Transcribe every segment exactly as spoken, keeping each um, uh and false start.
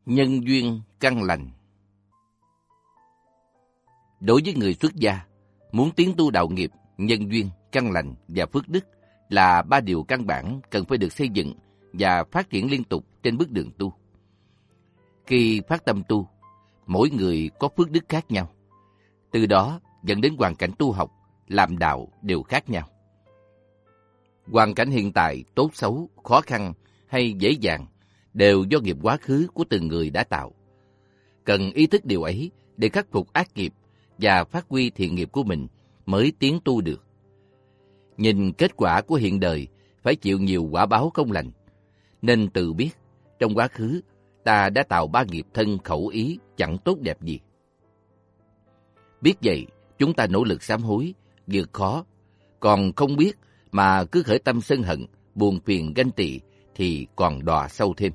Nhân duyên căn lành. Đối với người xuất gia, muốn tiến tu đạo nghiệp, nhân duyên, căn lành và phước đức là ba điều căn bản cần phải được xây dựng và phát triển liên tục trên bước đường tu. Khi phát tâm tu, mỗi người có phước đức khác nhau. Từ đó dẫn đến hoàn cảnh tu học, làm đạo đều khác nhau. Hoàn cảnh hiện tại, tốt xấu, khó khăn hay dễ dàng đều do nghiệp quá khứ của từng người đã tạo. Cần ý thức điều ấy để khắc phục ác nghiệp và phát huy thiện nghiệp của mình mới tiến tu được. Nhìn kết quả của hiện đời phải chịu nhiều quả báo không lành, nên tự biết trong quá khứ ta đã tạo ba nghiệp thân khẩu ý chẳng tốt đẹp gì. Biết vậy, chúng ta nỗ lực sám hối, vượt khó. Còn không biết mà cứ khởi tâm sân hận, buồn phiền ganh tị thì còn đọa sâu thêm.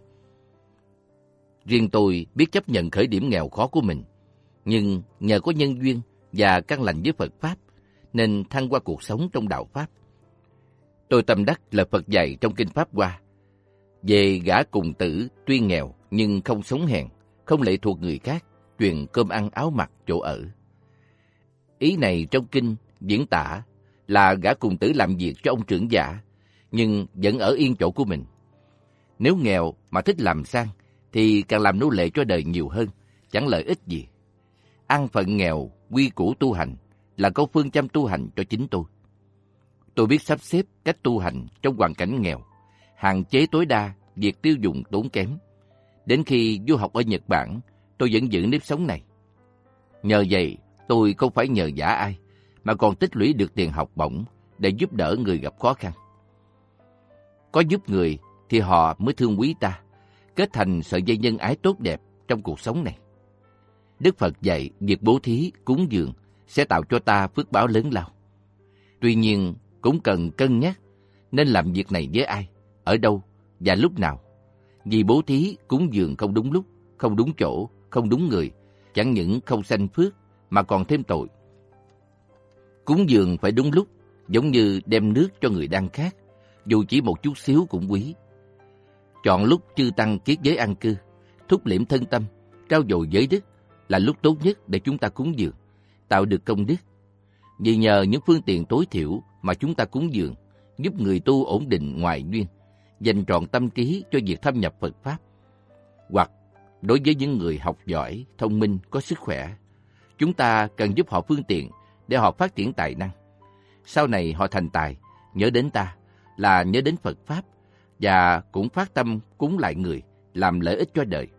Riêng tôi biết chấp nhận khởi điểm nghèo khó của mình, nhưng nhờ có nhân duyên và căn lành với Phật Pháp nên thăng qua cuộc sống trong đạo Pháp. Tôi tâm đắc là Phật dạy trong Kinh Pháp Hoa về gã cùng tử tuy nghèo nhưng không sống hèn, không lệ thuộc người khác, truyền cơm ăn áo mặc chỗ ở. Ý này trong kinh diễn tả là gã cùng tử làm việc cho ông trưởng giả nhưng vẫn ở yên chỗ của mình. Nếu nghèo mà thích làm sang thì càng làm nô lệ cho đời nhiều hơn, chẳng lợi ích gì. Ăn phận nghèo, quy củ tu hành là câu phương châm tu hành cho chính tôi. Tôi biết sắp xếp cách tu hành trong hoàn cảnh nghèo, hạn chế tối đa việc tiêu dùng tốn kém. Đến khi du học ở Nhật Bản, tôi vẫn giữ nếp sống này. Nhờ vậy, tôi không phải nhờ vả ai, mà còn tích lũy được tiền học bổng để giúp đỡ người gặp khó khăn. Có giúp người thì họ mới thương quý ta, kết thành sợi dây nhân ái tốt đẹp trong cuộc sống này. Đức Phật dạy việc bố thí, cúng dường sẽ tạo cho ta phước báo lớn lao. Tuy nhiên, cũng cần cân nhắc nên làm việc này với ai, ở đâu và lúc nào. Vì bố thí, cúng dường không đúng lúc, không đúng chỗ, không đúng người, chẳng những không sanh phước mà còn thêm tội. Cúng dường phải đúng lúc, giống như đem nước cho người đang khát, dù chỉ một chút xíu cũng quý. Chọn lúc chư tăng kiết giới an cư, thúc liễm thân tâm, trao dồi giới đức là lúc tốt nhất để chúng ta cúng dường, tạo được công đức. Vì nhờ những phương tiện tối thiểu mà chúng ta cúng dường, giúp người tu ổn định ngoại duyên, dành trọn tâm trí cho việc thâm nhập Phật Pháp. Hoặc đối với những người học giỏi, thông minh, có sức khỏe, chúng ta cần giúp họ phương tiện để họ phát triển tài năng. Sau này họ thành tài, nhớ đến ta là nhớ đến Phật Pháp và cũng phát tâm cúng lại người, làm lợi ích cho đời.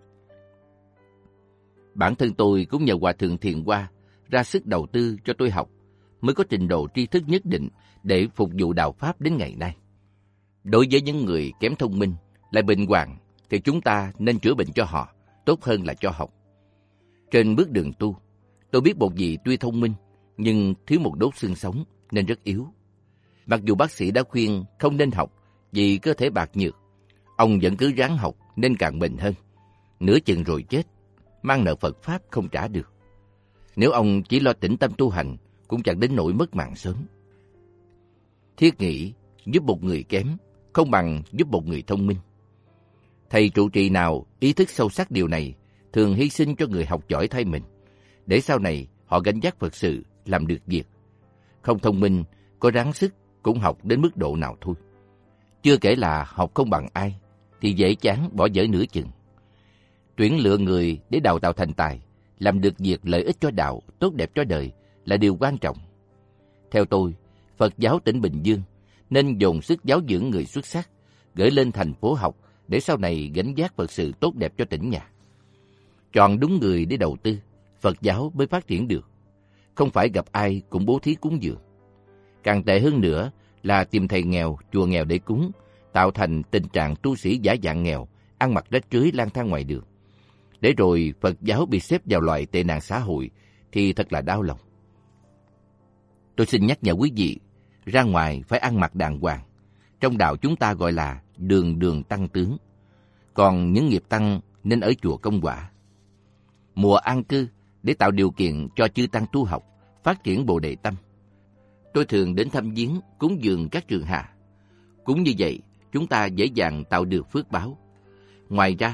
Bản thân tôi cũng nhờ Hòa Thượng Thiền Hoa ra sức đầu tư cho tôi học, mới có trình độ tri thức nhất định để phục vụ đạo Pháp đến ngày nay. Đối với những người kém thông minh, lại bệnh hoạn, thì chúng ta nên chữa bệnh cho họ, tốt hơn là cho học. Trên bước đường tu, tôi biết một vị tuy thông minh, nhưng thiếu một đốt xương sống nên rất yếu. Mặc dù bác sĩ đã khuyên không nên học vì cơ thể bạc nhược, ông vẫn cứ ráng học nên càng bệnh hơn. Nửa chừng rồi chết, mang nợ Phật Pháp không trả được. Nếu ông chỉ lo tĩnh tâm tu hành, cũng chẳng đến nỗi mất mạng sớm. Thiết nghĩ giúp một người kém không bằng giúp một người thông minh. Thầy trụ trì nào ý thức sâu sắc điều này thường hy sinh cho người học giỏi thay mình, để sau này họ gánh vác Phật sự, làm được việc. Không thông minh, có ráng sức cũng học đến mức độ nào thôi. Chưa kể là học không bằng ai, thì dễ chán bỏ dở nửa chừng. Tuyển lựa người để đào tạo thành tài, làm được việc lợi ích cho đạo, tốt đẹp cho đời là điều quan trọng. Theo tôi, Phật giáo tỉnh Bình Dương nên dồn sức giáo dưỡng người xuất sắc, gửi lên thành phố học để sau này gánh vác Phật sự tốt đẹp cho tỉnh nhà. Chọn đúng người để đầu tư, Phật giáo mới phát triển được. Không phải gặp ai cũng bố thí cúng dường. Càng tệ hơn nữa là tìm thầy nghèo, chùa nghèo để cúng, tạo thành tình trạng tu sĩ giả dạng nghèo, ăn mặc rách rưới lang thang ngoài đường. Để rồi Phật giáo bị xếp vào loại tệ nạn xã hội thì thật là đau lòng. Tôi xin nhắc nhở quý vị, ra ngoài phải ăn mặc đàng hoàng. Trong đạo chúng ta gọi là đường đường tăng tướng. Còn những nghiệp tăng nên ở chùa công quả. Mùa an cư để tạo điều kiện cho chư tăng tu học, phát triển bồ đề tâm. Tôi thường đến thăm viếng, cúng dường các trường hạ. Cũng như vậy, chúng ta dễ dàng tạo được phước báo. Ngoài ra,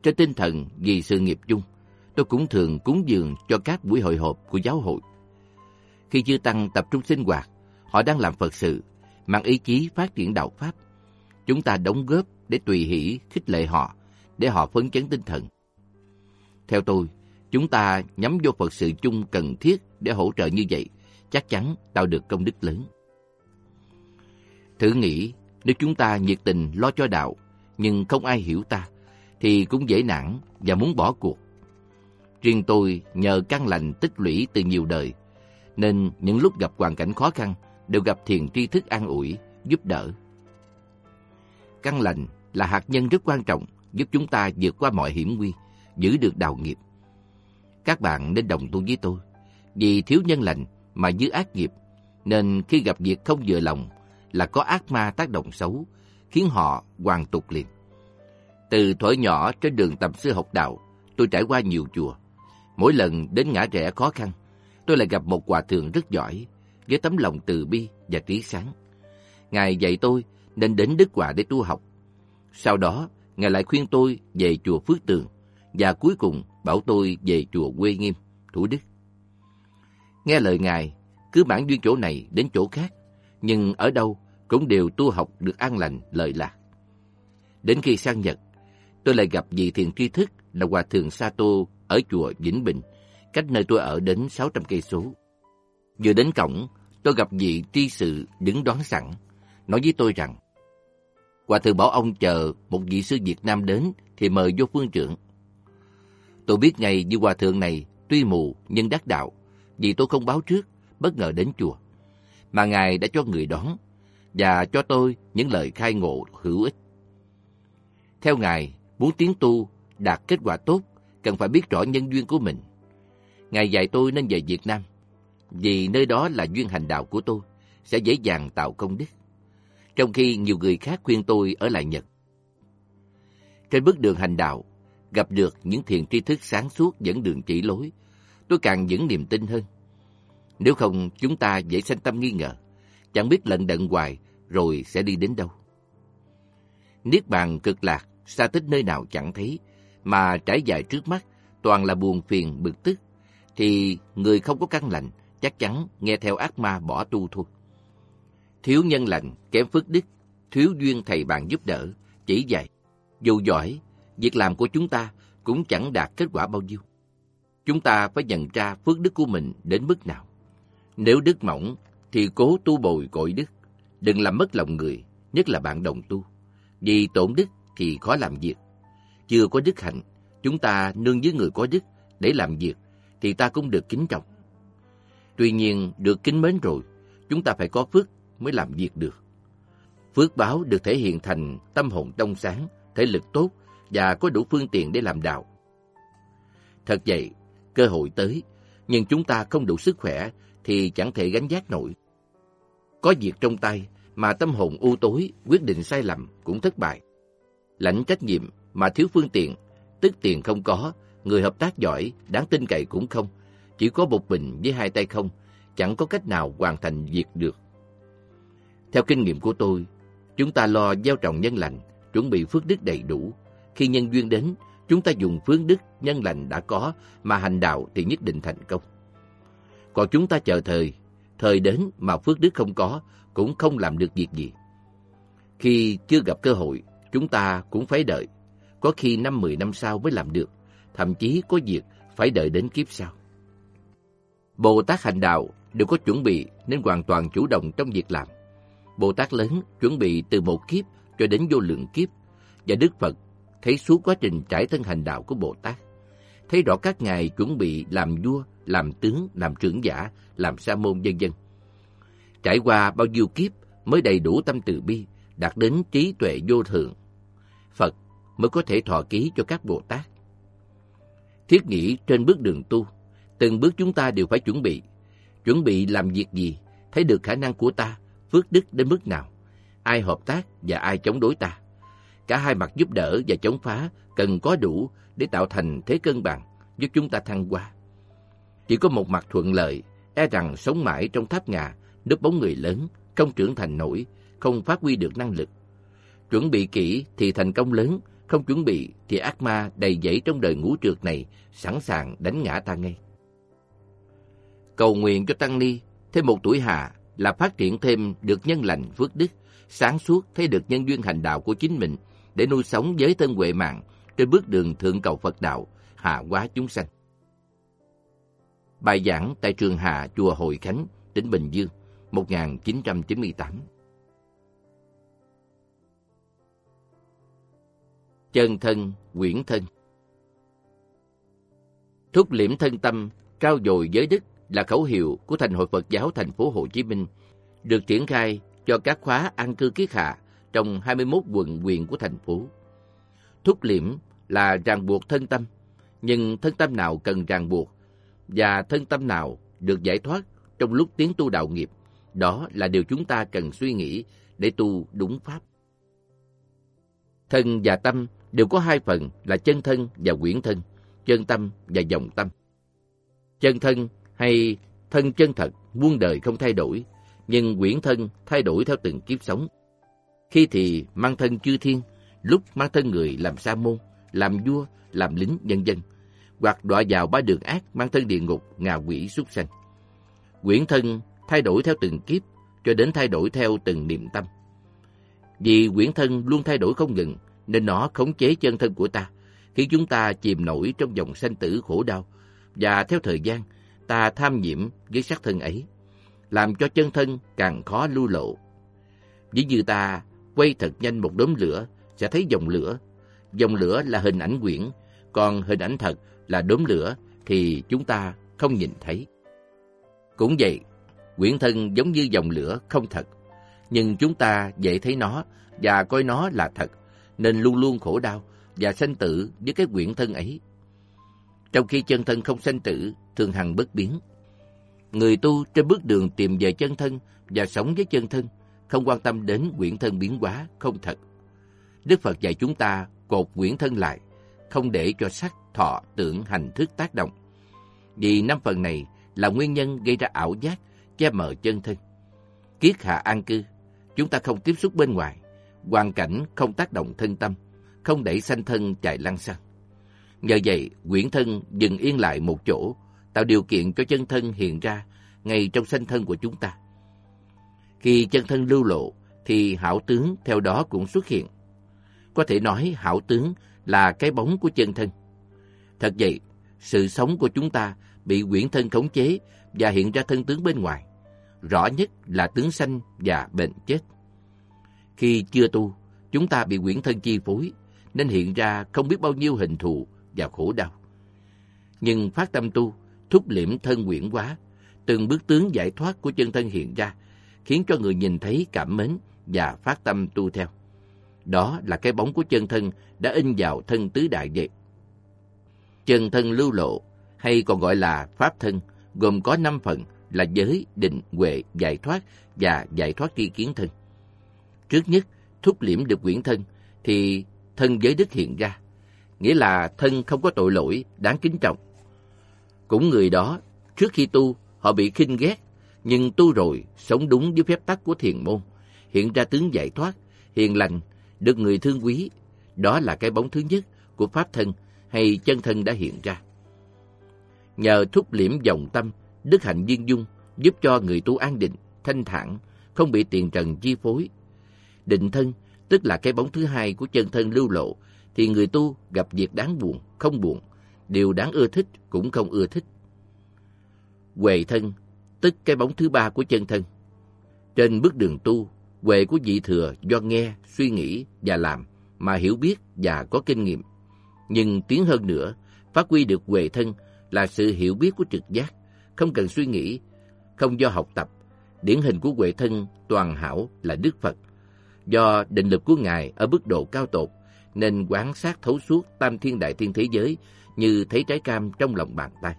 Trên tinh thần vì sự nghiệp chung, tôi cũng thường cúng dường cho các buổi hội họp của giáo hội. Khi chư tăng tập trung sinh hoạt, họ đang làm Phật sự, mang ý chí phát triển đạo Pháp. Chúng ta đóng góp để tùy hỷ khích lệ họ, để họ phấn chấn tinh thần. Theo tôi, chúng ta nhắm vô Phật sự chung cần thiết để hỗ trợ như vậy, chắc chắn tạo được công đức lớn. Thử nghĩ, nếu chúng ta nhiệt tình lo cho đạo, nhưng không ai hiểu ta, thì cũng dễ nản và muốn bỏ cuộc. Riêng tôi nhờ căn lành tích lũy từ nhiều đời, nên những lúc gặp hoàn cảnh khó khăn đều gặp thiền tri thức an ủi, giúp đỡ. Căn lành là hạt nhân rất quan trọng giúp chúng ta vượt qua mọi hiểm nguy, giữ được đạo nghiệp. Các bạn nên đồng tu với tôi, vì thiếu nhân lành mà dư ác nghiệp, nên khi gặp việc không vừa lòng là có ác ma tác động xấu, khiến họ hoàn tục liền. Từ thuở nhỏ trên đường tầm sư học đạo, tôi trải qua nhiều chùa. Mỗi lần đến ngã rẽ khó khăn, tôi lại gặp một hòa thượng rất giỏi, với tấm lòng từ bi và trí sáng. Ngài dạy tôi nên đến Đức Hòa để tu học. Sau đó, Ngài lại khuyên tôi về chùa Phước Tường, và cuối cùng bảo tôi về chùa Quê Nghiêm, Thủ Đức. Nghe lời Ngài, cứ mãn duyên chỗ này đến chỗ khác, nhưng ở đâu cũng đều tu học được an lành, lợi lạc. Đến khi sang Nhật, tôi lại gặp vị thiền tri thức là Hòa thượng Sato ở chùa Vĩnh Bình, cách nơi tôi ở đến sáu trăm cây số. Vừa đến cổng, tôi gặp vị tri sự đứng đón sẵn, nói với tôi rằng Hòa thượng bảo ông chờ một vị sư Việt Nam đến thì mời vô phương trưởng. Tôi biết ngay như hòa thượng này tuy mù nhưng đắc đạo, vì tôi không báo trước, bất ngờ đến chùa, mà Ngài đã cho người đón và cho tôi những lời khai ngộ hữu ích. Theo Ngài, muốn tiến tu đạt kết quả tốt, cần phải biết rõ nhân duyên của mình. Ngài dạy tôi nên về Việt Nam, vì nơi đó là duyên hành đạo của tôi, sẽ dễ dàng tạo công đức. Trong khi nhiều người khác khuyên tôi ở lại Nhật. Trên bước đường hành đạo, gặp được những thiền tri thức sáng suốt dẫn đường chỉ lối, tôi càng vững niềm tin hơn. Nếu không, chúng ta dễ sanh tâm nghi ngờ, chẳng biết lận đận hoài rồi sẽ đi đến đâu. Niết bàn cực lạc, xa tích nơi nào chẳng thấy, mà trải dài trước mắt toàn là buồn phiền bực tức, thì người không có căn lành chắc chắn nghe theo ác ma bỏ tu thôi. Thiếu nhân lành, kém phước đức, thiếu duyên thầy bạn giúp đỡ, chỉ dạy. Dù giỏi, việc làm của chúng ta cũng chẳng đạt kết quả bao nhiêu. Chúng ta phải nhận ra phước đức của mình đến mức nào. Nếu đức mỏng thì cố tu bồi cội đức, đừng làm mất lòng người, nhất là bạn đồng tu. Vì tổn đức thì khó làm việc. Chưa có đức hạnh, chúng ta nương với người có đức để làm việc thì ta cũng được kính trọng. Tuy nhiên, được kính mến rồi, chúng ta phải có phước mới làm việc được. Phước báo được thể hiện thành tâm hồn trong sáng, thể lực tốt và có đủ phương tiện để làm đạo. Thật vậy, cơ hội tới, nhưng chúng ta không đủ sức khỏe thì chẳng thể gánh vác nổi. Có việc trong tay mà tâm hồn u tối, quyết định sai lầm cũng thất bại. Lãnh trách nhiệm mà thiếu phương tiện, tức tiền không có, người hợp tác giỏi, đáng tin cậy cũng không, chỉ có một mình với hai tay không, chẳng có cách nào hoàn thành việc được. Theo kinh nghiệm của tôi, chúng ta lo gieo trồng nhân lành, chuẩn bị phước đức đầy đủ. Khi nhân duyên đến, chúng ta dùng phước đức nhân lành đã có mà hành đạo thì nhất định thành công. Còn chúng ta chờ thời, thời đến mà phước đức không có, cũng không làm được việc gì. Khi chưa gặp cơ hội, chúng ta cũng phải đợi. Có khi năm mười năm sau mới làm được, thậm chí có việc phải đợi đến kiếp sau. Bồ Tát hành đạo đều có chuẩn bị nên hoàn toàn chủ động trong việc làm. Bồ Tát lớn chuẩn bị từ một kiếp cho đến vô lượng kiếp, và Đức Phật thấy suốt quá trình trải thân hành đạo của Bồ Tát, thấy rõ các ngài chuẩn bị làm vua, làm tướng, làm trưởng giả, làm sa môn vân vân. Trải qua bao nhiêu kiếp mới đầy đủ tâm từ bi, đạt đến trí tuệ vô thượng, Phật mới có thể thọ ký cho các Bồ Tát. Thiết nghĩ trên bước đường tu, từng bước chúng ta đều phải chuẩn bị. Chuẩn bị làm việc gì, thấy được khả năng của ta, phước đức đến mức nào, ai hợp tác và ai chống đối ta. Cả hai mặt giúp đỡ và chống phá cần có đủ để tạo thành thế cân bằng, giúp chúng ta thăng hoa. Chỉ có một mặt thuận lợi, e rằng sống mãi trong tháp ngà, núp bóng người lớn, không trưởng thành nổi, không phát huy được năng lực. Chuẩn bị kỹ thì thành công lớn, Không chuẩn bị thì ác ma đầy dẫy trong đời ngũ trược này sẵn sàng đánh ngã ta ngay. Cầu nguyện cho tăng ni thêm một tuổi hạ là phát triển thêm được nhân lành phước đức, sáng suốt thấy được nhân duyên hành đạo của chính mình để nuôi sống giới thân huệ mạng trên bước đường thượng cầu Phật đạo, hạ hóa chúng sanh. Bài giảng tại trường Hạ chùa Hội Khánh, tỉnh Bình Dương, một nghìn chín trăm chín mươi tám. Chân thân, quyển thân. Thúc liễm thân tâm, trao dồi giới đức là khẩu hiệu của Thành hội Phật giáo thành phố Hồ Chí Minh, được triển khai cho các khóa an cư kiết hạ trong hai mươi mốt quận huyện của thành phố. Thúc liễm là ràng buộc thân tâm, nhưng thân tâm nào cần ràng buộc và thân tâm nào được giải thoát trong lúc tiến tu đạo nghiệp, đó là điều chúng ta cần suy nghĩ để tu đúng pháp. Thân và tâm đều có hai phần là chân thân và quyển thân, chân tâm và vọng tâm. Chân thân hay thân chân thật muôn đời không thay đổi, nhưng quyển thân thay đổi theo từng kiếp sống. Khi thì mang thân chư thiên, lúc mang thân người làm sa môn, làm vua, làm lính, vân vân, hoặc đọa vào ba đường ác mang thân địa ngục, ngạ quỷ, súc sanh. Quyển thân thay đổi theo từng kiếp, cho đến thay đổi theo từng niệm tâm. Vì quyển thân luôn thay đổi không ngừng, nên nó khống chế chân thân của ta, khiến chúng ta chìm nổi trong dòng sanh tử khổ đau, và theo thời gian, ta tham nhiễm với sắc thân ấy, làm cho chân thân càng khó lưu lộ. Ví như ta quay thật nhanh một đốm lửa, sẽ thấy dòng lửa. Dòng lửa là hình ảnh quyển, còn hình ảnh thật là đốm lửa thì chúng ta không nhìn thấy. Cũng vậy, quyển thân giống như dòng lửa không thật, nhưng chúng ta dễ thấy nó và coi nó là thật, nên luôn luôn khổ đau và sanh tử với cái quyển thân ấy. Trong khi chân thân không sanh tử, thường hằng bất biến. Người tu trên bước đường tìm về chân thân và sống với chân thân, không quan tâm đến quyển thân biến hóa không thật. Đức Phật dạy chúng ta cột quyển thân lại, không để cho sắc, thọ, tưởng, hành, thức tác động. Vì năm phần này là nguyên nhân gây ra ảo giác, che mờ chân thân. Kiết hạ an cư, chúng ta không tiếp xúc bên ngoài, hoàn cảnh không tác động thân tâm, không đẩy sanh thân chạy lăng xăng. Nhờ vậy, quyển thân dừng yên lại một chỗ, tạo điều kiện cho chân thân hiện ra ngay trong sanh thân của chúng ta. Khi chân thân lưu lộ, thì hảo tướng theo đó cũng xuất hiện. Có thể nói hảo tướng là cái bóng của chân thân. Thật vậy, sự sống của chúng ta bị quyển thân khống chế và hiện ra thân tướng bên ngoài. Rõ nhất là tướng sanh và bệnh chết. Khi chưa tu, chúng ta bị quyển thân chi phối, nên hiện ra không biết bao nhiêu hình thù và khổ đau. Nhưng phát tâm tu, thúc liễm thân quyển hóa, từng bước tướng giải thoát của chân thân hiện ra, khiến cho người nhìn thấy cảm mến và phát tâm tu theo. Đó là cái bóng của chân thân đã in vào thân tứ đại vậy. Chân thân lưu lộ, hay còn gọi là pháp thân, gồm có năm phần là giới, định, huệ, giải thoát và giải thoát tri kiến thân. Trước nhất, thúc liễm được quyển thân, thì thân giới đức hiện ra, nghĩa là thân không có tội lỗi, đáng kính trọng. Cũng người đó, trước khi tu, họ bị khinh ghét, nhưng tu rồi, sống đúng với phép tắc của thiền môn, hiện ra tướng giải thoát, hiền lành, được người thương quý. Đó là cái bóng thứ nhất của pháp thân hay chân thân đã hiện ra. Nhờ thúc liễm vọng tâm, đức hạnh viên dung, giúp cho người tu an định, thanh thản, không bị tiền trần chi phối. Định thân, tức là cái bóng thứ hai của chân thân lưu lộ, thì người tu gặp việc đáng buồn, không buồn, điều đáng ưa thích cũng không ưa thích. Huệ thân, tức cái bóng thứ ba của chân thân. Trên bước đường tu, huệ của vị thừa do nghe, suy nghĩ và làm mà hiểu biết và có kinh nghiệm. Nhưng tiến hơn nữa, phát huy được huệ thân là sự hiểu biết của trực giác, không cần suy nghĩ, không do học tập. Điển hình của huệ thân toàn hảo là Đức Phật. Do định lực của Ngài ở mức độ cao tột, nên quán sát thấu suốt tam thiên đại thiên thế giới như thấy trái cam trong lòng bàn tay.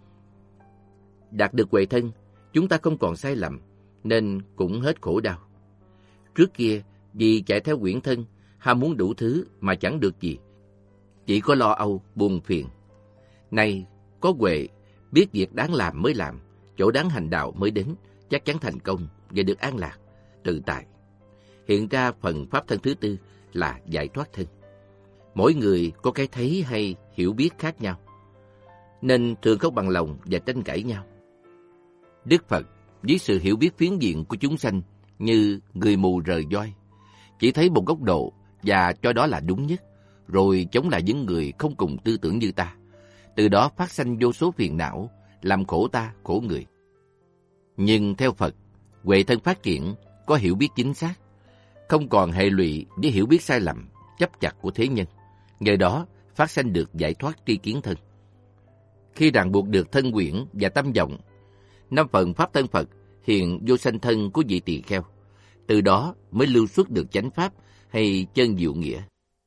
Đạt được huệ thân, chúng ta không còn sai lầm, nên cũng hết khổ đau. Trước kia, vì chạy theo quyển thân, ham muốn đủ thứ mà chẳng được gì, chỉ có lo âu, buồn phiền. Nay, có huệ, biết việc đáng làm mới làm, chỗ đáng hành đạo mới đến, chắc chắn thành công và được an lạc, tự tại. Hiện ra phần pháp thân thứ tư là giải thoát thân. Mỗi người có cái thấy hay hiểu biết khác nhau, nên thường không bằng lòng và tranh cãi nhau. Đức Phật với sự hiểu biết phiến diện của chúng sanh như người mù rời voi, chỉ thấy một góc độ và cho đó là đúng nhất, rồi chống lại những người không cùng tư tưởng như ta. Từ đó phát sanh vô số phiền não, làm khổ ta, khổ người. Nhưng theo Phật, huệ thân phát triển, có hiểu biết chính xác, không còn hệ lụy với hiểu biết sai lầm, chấp chặt của thế nhân. Nhờ đó phát sanh được giải thoát tri kiến thân. Khi ràng buộc được thân quyển và tâm vọng, năm phần pháp thân Phật hiện vô sanh thân của vị tỳ kheo. Từ đó mới lưu xuất được chánh pháp hay chân diệu nghĩa.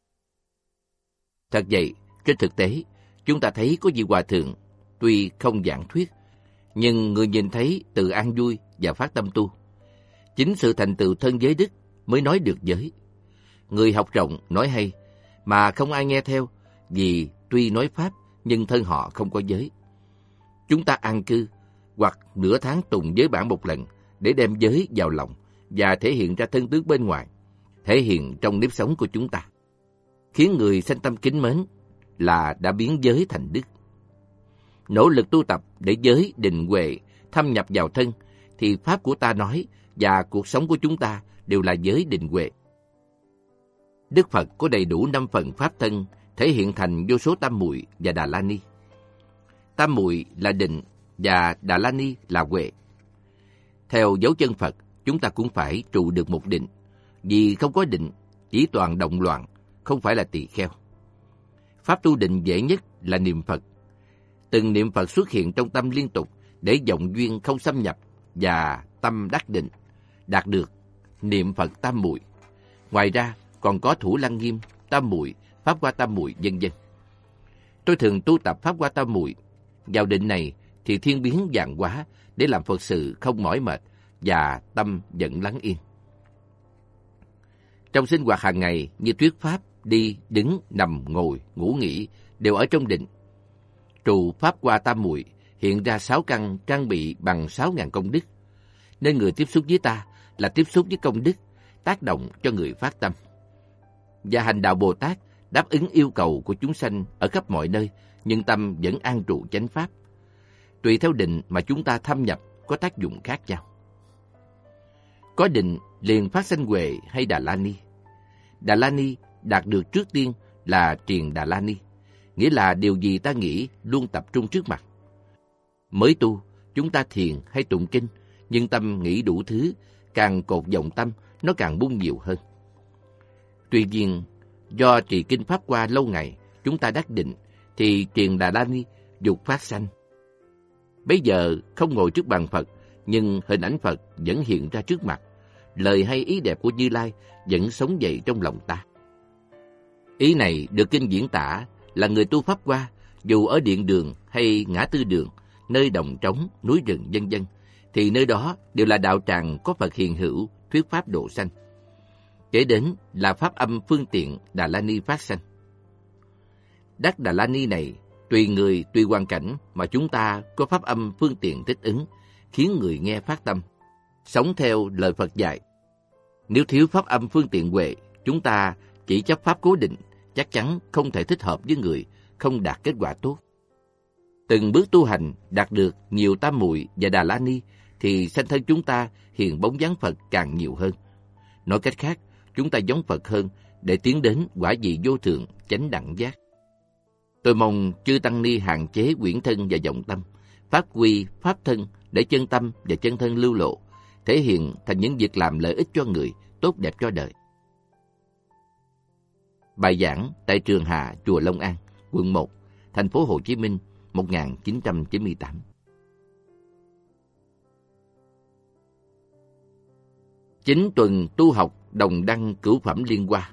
Thật vậy, trên thực tế, chúng ta thấy có vị hòa thượng, tuy không giảng thuyết, nhưng người nhìn thấy tự an vui và phát tâm tu. Chính sự thành tựu thân giới đức mới nói được giới. Người học rộng, nói hay, mà không ai nghe theo, vì tuy nói pháp, nhưng thân họ không có giới. Chúng ta an cư, hoặc nửa tháng tụng giới bản một lần, để đem giới vào lòng, và thể hiện ra thân tướng bên ngoài, thể hiện trong nếp sống của chúng ta, khiến người sanh tâm kính mến, là đã biến giới thành đức. Nỗ lực tu tập để giới định huệ thâm nhập vào thân, thì pháp của ta nói và cuộc sống của chúng ta đều là giới định huệ. Đức Phật có đầy đủ năm phần pháp thân, thể hiện thành vô số tam muội và Đà La Ni. Tam muội là định và Đà La Ni là huệ. Theo dấu chân Phật, chúng ta cũng phải trụ được một định, vì không có định, chỉ toàn động loạn, không phải là tỳ kheo. Pháp tu định dễ nhất là niệm Phật. Từng niệm Phật xuất hiện trong tâm liên tục, để vọng duyên không xâm nhập và tâm đắc định, đạt được niệm Phật tam muội. Ngoài ra còn có thủ lăng nghiêm, tam muội, pháp hoa tam muội, vân vân. Tôi thường tu tập pháp hoa tam muội. Vào định này thì thiên biến vạn hóa, để làm Phật sự không mỏi mệt và tâm vẫn lắng yên. Trong sinh hoạt hàng ngày như thuyết pháp, đi, đứng, nằm, ngồi, ngủ nghỉ đều ở trong định. Trụ pháp hoa tam muội hiện ra sáu căn trang bị bằng sáu ngàn công đức, nên người tiếp xúc với ta là tiếp xúc với công đức, tác động cho người phát tâm. Và hành đạo Bồ Tát đáp ứng yêu cầu của chúng sanh ở khắp mọi nơi, nhưng tâm vẫn an trụ chánh pháp. Tùy theo định mà chúng ta thâm nhập có tác dụng khác nhau. Có định liền phát sanh huệ hay Đà La Ni. Đà La Ni đạt được trước tiên là triền Đà La Ni, nghĩa là điều gì ta nghĩ luôn tập trung trước mặt. Mới tu, chúng ta thiền hay tụng kinh, nhưng tâm nghĩ đủ thứ, càng cột vọng tâm, nó càng bung nhiều hơn. Tuy nhiên, do trì kinh pháp hoa lâu ngày, chúng ta đắc định, thì triền Đà La Ni dục phát sanh. Bây giờ không ngồi trước bàn Phật, nhưng hình ảnh Phật vẫn hiện ra trước mặt, lời hay ý đẹp của Như Lai vẫn sống dậy trong lòng ta. Ý này được kinh diễn tả là người tu pháp hoa, dù ở điện đường hay ngã tư đường, nơi đồng trống, núi rừng vân vân, thì nơi đó đều là đạo tràng có Phật hiện hữu, thuyết pháp độ sanh. Kể đến là pháp âm phương tiện Đà La Ni phát sanh. Đắc Đà La Ni này, tùy người, tùy hoàn cảnh mà chúng ta có pháp âm phương tiện thích ứng, khiến người nghe phát tâm, sống theo lời Phật dạy. Nếu thiếu pháp âm phương tiện huệ, chúng ta chỉ chấp pháp cố định, chắc chắn không thể thích hợp với người, không đạt kết quả tốt. Từng bước tu hành đạt được nhiều tam muội và Đà La Ni, thì sanh thân chúng ta hiện bóng dáng Phật càng nhiều hơn. Nói cách khác, chúng ta giống Phật hơn để tiến đến quả vị vô thượng, chánh đẳng giác. Tôi mong chư Tăng Ni hạn chế quyển thân và vọng tâm, phát huy pháp thân để chân tâm và chân thân lưu lộ, thể hiện thành những việc làm lợi ích cho người, tốt đẹp cho đời. Bài giảng tại Trường Hạ, Chùa Long An, quận một, thành phố Hồ Chí Minh, một nghìn chín trăm chín mươi tám. Chín tuần tu học đồng đăng cửu phẩm liên hoa.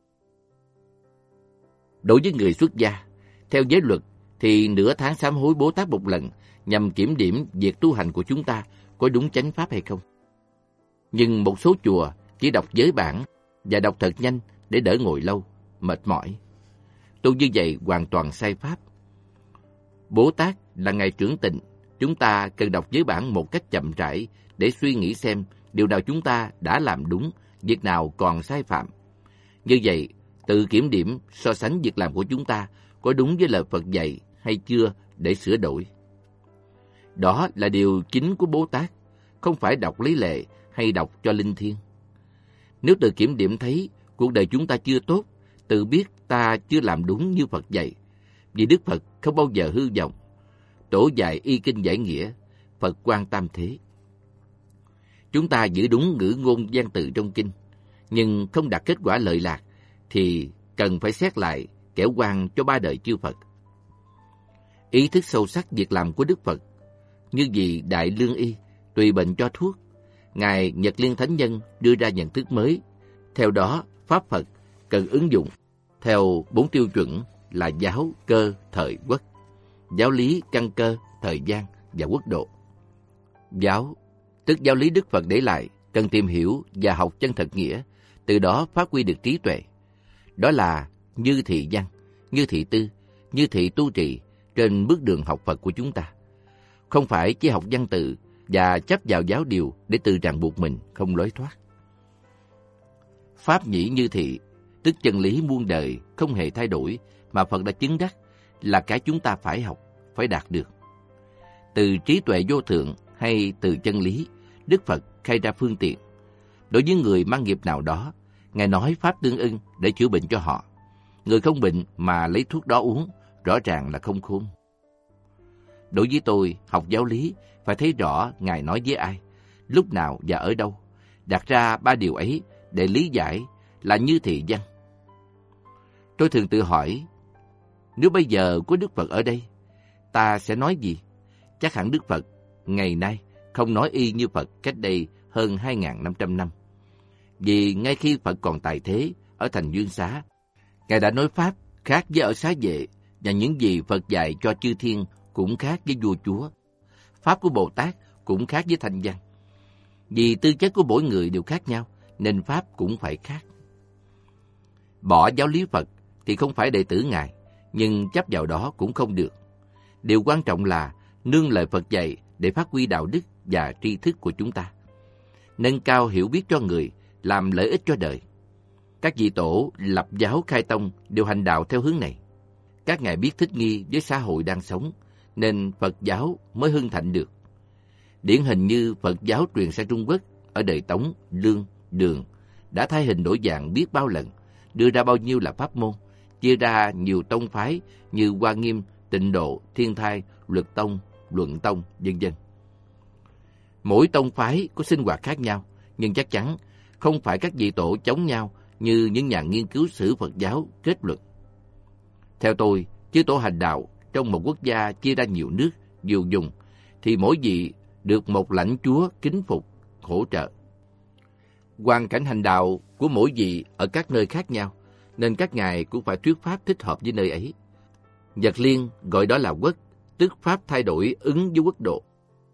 Đối với người xuất gia, theo giới luật thì nửa tháng sám hối Bồ Tát một lần, nhằm kiểm điểm việc tu hành của chúng ta có đúng chánh pháp hay không. Nhưng một số chùa chỉ đọc giới bản và đọc thật nhanh để đỡ ngồi lâu, mệt mỏi. Tu như vậy hoàn toàn sai pháp. Bồ Tát là Ngài trưởng tịnh, chúng ta cần đọc giới bản một cách chậm rãi để suy nghĩ xem điều nào chúng ta đã làm đúng, việc nào còn sai phạm. Như vậy, tự kiểm điểm, so sánh việc làm của chúng ta có đúng với lời Phật dạy hay chưa để sửa đổi. Đó là điều chính của Bố Tát, không phải đọc lý lệ hay đọc cho linh thiêng. Nếu tự kiểm điểm thấy cuộc đời chúng ta chưa tốt, tự biết ta chưa làm đúng như Phật dạy, vì Đức Phật không bao giờ hư vọng. Tổ dạy y kinh giải nghĩa, Phật quan tam thế. Chúng ta giữ đúng ngữ ngôn văn tự trong kinh, nhưng không đạt kết quả lợi lạc, thì cần phải xét lại kẻo quan cho ba đời chư Phật. Ý thức sâu sắc việc làm của Đức Phật, như vị Đại Lương Y tùy bệnh cho thuốc, Ngài Nhật Liên Thánh Nhân đưa ra nhận thức mới. Theo đó, Pháp Phật cần ứng dụng theo bốn tiêu chuẩn là giáo, cơ, thời, quốc. Giáo lý, căn cơ, thời gian và quốc độ. Giáo, tức giáo lý Đức Phật để lại, cần tìm hiểu và học chân thật nghĩa, từ đó phát huy được trí tuệ. Đó là như thị văn, như thị tư, như thị tu trì trên bước đường học Phật của chúng ta. Không phải chỉ học văn tự và chấp vào giáo điều để tự ràng buộc mình không lối thoát. Pháp nhĩ như thị, tức chân lý muôn đời không hề thay đổi mà Phật đã chứng đắc, là cái chúng ta phải học, phải đạt được. Từ trí tuệ vô thượng hay từ chân lý, Đức Phật khai ra phương tiện. Đối với người mang nghiệp nào đó, Ngài nói pháp tương ưng để chữa bệnh cho họ. Người không bệnh mà lấy thuốc đó uống, rõ ràng là không khôn. Đối với tôi, học giáo lý phải thấy rõ Ngài nói với ai, lúc nào và ở đâu. Đặt ra ba điều ấy để lý giải là như thị văn. Tôi thường tự hỏi, nếu bây giờ có Đức Phật ở đây, ta sẽ nói gì? Chắc hẳn Đức Phật ngày nay không nói y như Phật cách đây hơn hai nghìn năm trăm năm. Vì ngay khi Phật còn tại thế, ở thành Dương Xá, Ngài đã nói Pháp khác với ở Xá Vệ, và những gì Phật dạy cho chư thiên cũng khác với vua chúa. Pháp của Bồ Tát cũng khác với Thanh Văn. Vì tư chất của mỗi người đều khác nhau, nên Pháp cũng phải khác. Bỏ giáo lý Phật thì không phải đệ tử Ngài, nhưng chấp vào đó cũng không được. Điều quan trọng là nương lời Phật dạy để phát huy đạo đức và tri thức của chúng ta. Nâng cao hiểu biết cho người, làm lợi ích cho đời. Các vị tổ lập giáo khai tông đều hành đạo theo hướng này. Các ngài biết thích nghi với xã hội đang sống, nên Phật giáo mới hưng thịnh được. Điển hình như Phật giáo truyền sang Trung Quốc ở đời Tống, Lương, Đường đã thay hình đổi dạng biết bao lần, đưa ra bao nhiêu là pháp môn, chia ra nhiều tông phái như Hoa Nghiêm, Tịnh Độ, Thiên Thai, Luật Tông, Luận Tông, vân vân. Mỗi tông phái có sinh hoạt khác nhau, nhưng chắc chắn không phải các vị tổ chống nhau như những nhà nghiên cứu sử Phật giáo kết luận. Theo tôi, chư tổ hành đạo trong một quốc gia chia ra nhiều nước, nhiều vùng, thì mỗi vị được một lãnh chúa kính phục, hỗ trợ. Hoàn cảnh hành đạo của mỗi vị ở các nơi khác nhau, nên các ngài cũng phải thuyết pháp thích hợp với nơi ấy. Nhật Liên gọi đó là quốc, tức pháp thay đổi ứng với quốc độ.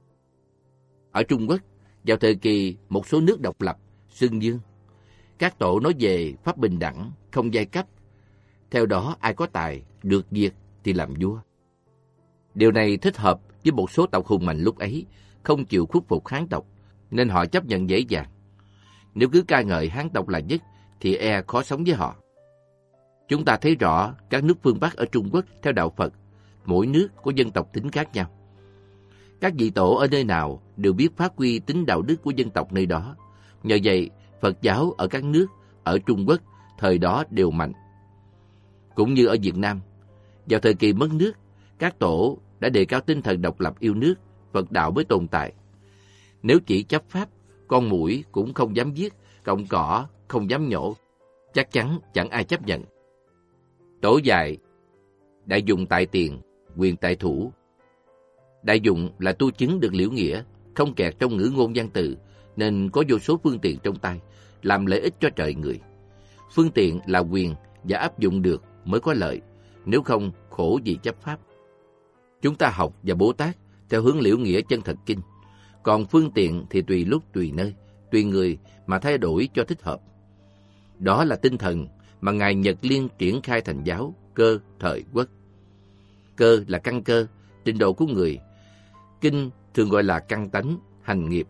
Ở Trung Quốc, vào thời kỳ một số nước độc lập, xưng dương, các tổ nói về pháp bình đẳng, không giai cấp. Theo đó, ai có tài, được việc thì làm vua. Điều này thích hợp với một số tộc hùng mạnh lúc ấy, không chịu khuất phục Hán tộc, nên họ chấp nhận dễ dàng. Nếu cứ ca ngợi Hán tộc là nhất, thì e khó sống với họ. Chúng ta thấy rõ các nước phương Bắc ở Trung Quốc theo đạo Phật, mỗi nước có dân tộc tính khác nhau. Các vị tổ ở nơi nào đều biết phát huy tính đạo đức của dân tộc nơi đó. Nhờ vậy, Phật giáo ở các nước ở Trung Quốc thời đó đều mạnh. Cũng như ở Việt Nam, vào thời kỳ mất nước, các tổ đã đề cao tinh thần độc lập yêu nước, Phật đạo mới tồn tại. Nếu chỉ chấp pháp, con muỗi cũng không dám giết, cọng cỏ không dám nhổ, chắc chắn chẳng ai chấp nhận. Tổ dạy đại dụng tại tiền, quyền tại thủ. Đại dụng là tu chứng được liễu nghĩa, không kẹt trong ngữ ngôn văn từ, nên có vô số phương tiện trong tay, làm lợi ích cho trời người. Phương tiện là quyền và áp dụng được mới có lợi, nếu không khổ vì chấp pháp. Chúng ta học và Bồ Tát theo hướng liễu nghĩa chân thật kinh, còn phương tiện thì tùy lúc tùy nơi, tùy người mà thay đổi cho thích hợp. Đó là tinh thần mà Ngài Nhật Liên triển khai thành giáo cơ thời quốc. Cơ là căn cơ, trình độ của người. Kinh thường gọi là căn tánh, hành nghiệp.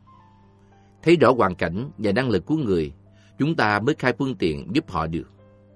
Thấy rõ hoàn cảnh và năng lực của người, chúng ta mới khai phương tiện giúp họ được.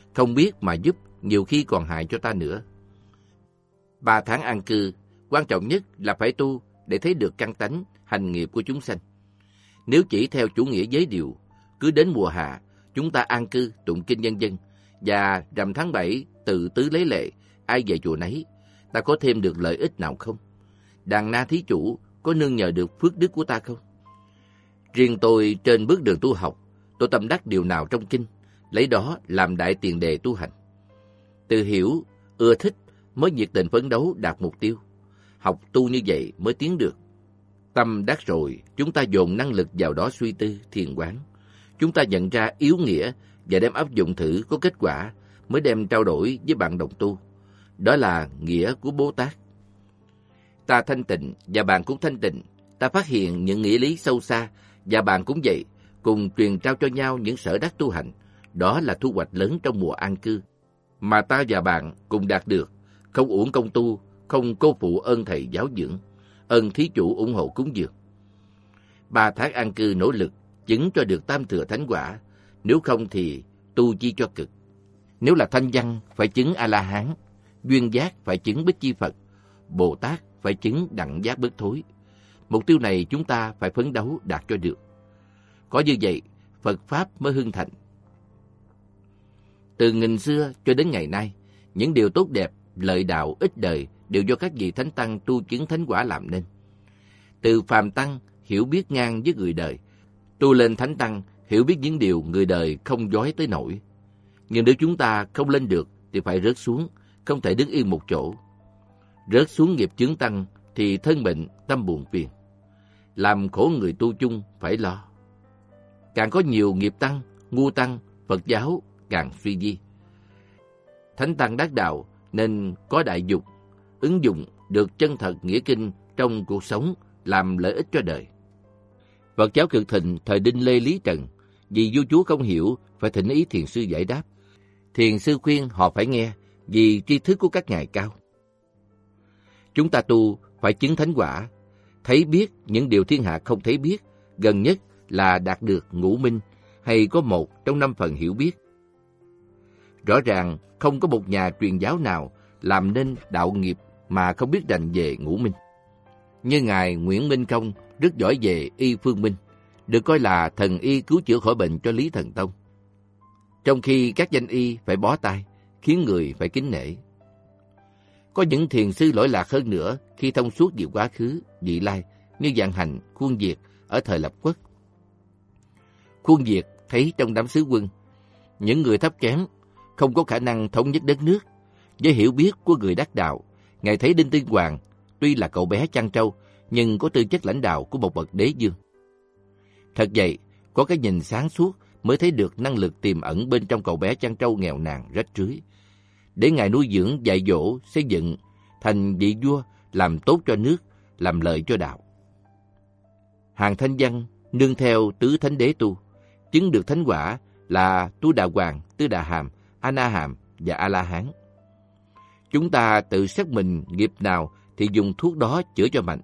Không biết mà giúp, nhiều khi còn hại cho ta nữa. Ba tháng an cư, quan trọng nhất là phải tu để thấy được căn tánh, hành nghiệp của chúng sanh. Nếu chỉ theo chủ nghĩa giới điều, cứ đến mùa hạ, chúng ta an cư, tụng kinh nhân dân, và rằm tháng bảy tự tứ lấy lệ, ai về chùa nấy, ta có thêm được lợi ích nào không? Đàn na thí chủ có nương nhờ được phước đức của ta không? Riêng tôi trên bước đường tu học, tôi tâm đắc điều nào trong kinh, lấy đó làm đại tiền đề tu hành. Từ hiểu, ưa thích mới nhiệt tình phấn đấu đạt mục tiêu. Học tu như vậy mới tiến được. Tâm đắc rồi, chúng ta dồn năng lực vào đó suy tư, thiền quán. Chúng ta nhận ra yếu nghĩa và đem áp dụng thử có kết quả mới đem trao đổi với bạn đồng tu. Đó là nghĩa của Bồ Tát. Ta thanh tịnh và bạn cũng thanh tịnh. Ta phát hiện những nghĩa lý sâu xa và bạn cũng vậy, cùng truyền trao cho nhau những sở đắc tu hành. Đó là thu hoạch lớn trong mùa an cư mà ta và bạn cùng đạt được. Không uổng công tu, không cô phụ ơn thầy giáo dưỡng, ơn thí chủ ủng hộ cúng dường. Ba tháng an cư nỗ lực chứng cho được tam thừa thánh quả, nếu không thì tu chi cho cực. Nếu là thanh văn phải chứng A-la-hán, duyên giác phải chứng Bích Chi Phật, Bồ Tát phải chứng đẳng giác bất thối. Mục tiêu này chúng ta phải phấn đấu đạt cho được. Có như vậy, Phật Pháp mới hưng thịnh. Từ nghìn xưa cho đến ngày nay, những điều tốt đẹp, lợi đạo, ích đời đều do các vị thánh tăng tu chứng thánh quả làm nên. Từ phàm tăng hiểu biết ngang với người đời, tu lên thánh tăng hiểu biết những điều người đời không dối tới nổi. Nhưng nếu chúng ta không lên được thì phải rớt xuống, không thể đứng yên một chỗ. Rớt xuống nghiệp chướng tăng thì thân bệnh, tâm buồn phiền. Làm khổ người tu chung phải lo. Càng có nhiều nghiệp tăng, ngu tăng, Phật giáo càng suy di. Thánh tăng đắc đạo nên có đại dục, ứng dụng được chân thật nghĩa kinh trong cuộc sống, làm lợi ích cho đời. Phật giáo cực thịnh thời Đinh Lê Lý Trần, vì vua chúa không hiểu phải thỉnh ý thiền sư giải đáp. Thiền sư khuyên họ phải nghe vì tri thức của các ngài cao. Chúng ta tu phải chứng thánh quả, thấy biết những điều thiên hạ không thấy biết, gần nhất là đạt được ngũ minh hay có một trong năm phần hiểu biết. Rõ ràng không có một nhà truyền giáo nào làm nên đạo nghiệp mà không biết rành về ngũ minh. Như ngài Nguyễn Minh Công rất giỏi về y phương minh, được coi là thần y cứu chữa khỏi bệnh cho Lý Thần Tông. Trong khi các danh y phải bó tay, khiến người phải kính nể. Có những thiền sư lỗi lạc hơn nữa khi thông suốt về quá khứ, vị lai, như Vạn Hành, Khuôn Việt ở thời lập quốc. Khuôn Việt thấy trong đám sứ quân, những người thấp kém, không có khả năng thống nhất đất nước. Với hiểu biết của người đắc đạo, ngài thấy Đinh Tiên Hoàng tuy là cậu bé chăn trâu, nhưng có tư chất lãnh đạo của một bậc đế vương. Thật vậy, có cái nhìn sáng suốt mới thấy được năng lực tiềm ẩn bên trong cậu bé chăn trâu nghèo nàn rách rưới. Để ngài nuôi dưỡng, dạy dỗ, xây dựng thành vị vua, làm tốt cho nước, làm lợi cho đạo. Hàng thanh văn nương theo tứ thánh đế tu, chứng được thánh quả là Tu Đà Hoàng, Tư Đà Hàm, A Na Hàm và A La Hán. Chúng ta tự xác mình nghiệp nào thì dùng thuốc đó chữa cho mạnh.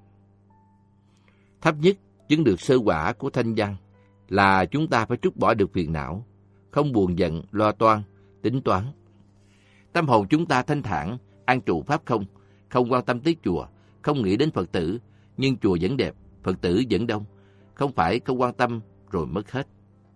Thấp nhất chứng được sơ quả của thanh văn là chúng ta phải trút bỏ được phiền não, không buồn giận, lo toan, tính toán. Tâm hồn chúng ta thanh thản, an trụ pháp không, không quan tâm tới chùa, không nghĩ đến Phật tử, nhưng chùa vẫn đẹp, Phật tử vẫn đông, không phải không quan tâm rồi mất hết.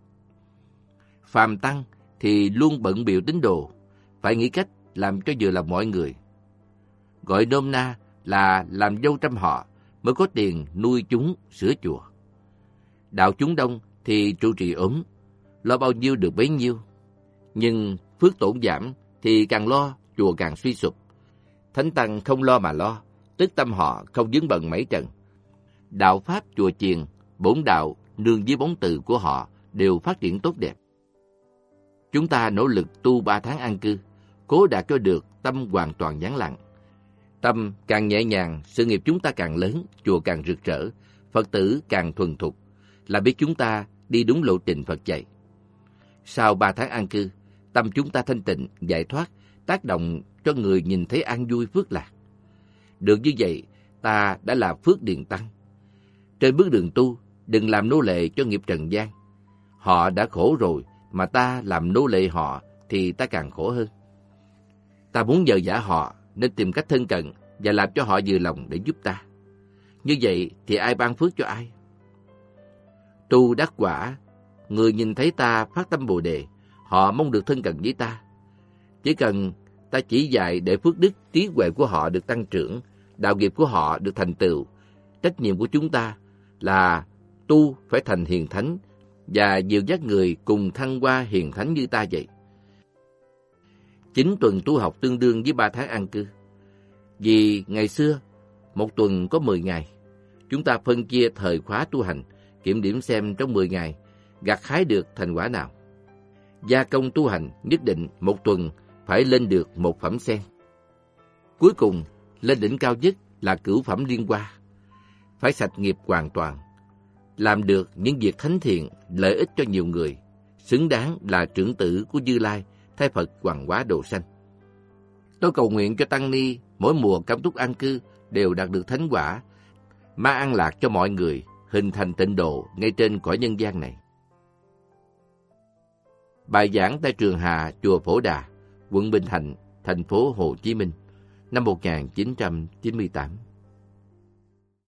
Phàm tăng thì luôn bận bịu tín đồ, phải nghĩ cách làm cho vừa lòng mọi người. Gọi nôm na là làm dâu trăm họ mới có tiền nuôi chúng sửa chùa. Đạo chúng đông thì trụ trì ốm, lo bao nhiêu được bấy nhiêu. Nhưng phước tổn giảm thì càng lo, chùa càng suy sụp. Thánh tăng không lo mà lo, tức tâm họ không vướng bận mấy trần. Đạo pháp chùa chiền, bổn đạo nương dưới bóng từ của họ đều phát triển tốt đẹp. Chúng ta nỗ lực tu ba tháng an cư, cố đạt cho được tâm hoàn toàn vắng lặng. Tâm càng nhẹ nhàng, sự nghiệp chúng ta càng lớn, chùa càng rực rỡ, Phật tử càng thuần thục, là biết chúng ta đi đúng lộ trình Phật dạy. Sau ba tháng an cư, tâm chúng ta thanh tịnh, giải thoát, tác động cho người nhìn thấy an vui phước lạc. Được như vậy, ta đã là phước điền tăng. Trên bước đường tu, đừng làm nô lệ cho nghiệp trần gian. Họ đã khổ rồi, mà ta làm nô lệ họ thì ta càng khổ hơn. Ta muốn nhờ vả họ nên tìm cách thân cận và làm cho họ vừa lòng để giúp ta. Như vậy thì ai ban phước cho ai? Tu đắc quả, người nhìn thấy ta phát tâm Bồ Đề, họ mong được thân cận với ta. Chỉ cần ta chỉ dạy để phước đức, trí huệ của họ được tăng trưởng, đạo nghiệp của họ được thành tựu. Trách nhiệm của chúng ta là tu phải thành hiền thánh và dìu dắt người cùng thăng hoa hiền thánh như ta vậy. Chín tuần tu học tương đương với ba tháng an cư. Vì ngày xưa, một tuần có mười ngày, chúng ta phân chia thời khóa tu hành, kiểm điểm xem trong mười ngày gặt hái được thành quả nào. Gia công tu hành nhất định một tuần phải lên được một phẩm sen. Cuối cùng, lên đỉnh cao nhất là cửu phẩm liên hoa. Phải sạch nghiệp hoàn toàn, làm được những việc thánh thiện, lợi ích cho nhiều người, xứng đáng là trưởng tử của Như Lai, thay Phật hoàng hóa độ sanh. Tôi cầu nguyện cho Tăng Ni mỗi mùa cam túc an cư đều đạt được thánh quả, mang an lạc cho mọi người, hình thành tịnh độ ngay trên cõi nhân gian này. Bài giảng tại Trường Hà, chùa Phổ Đà, quận Bình Thạnh, thành phố Hồ Chí Minh, năm một nghìn chín trăm chín mươi tám.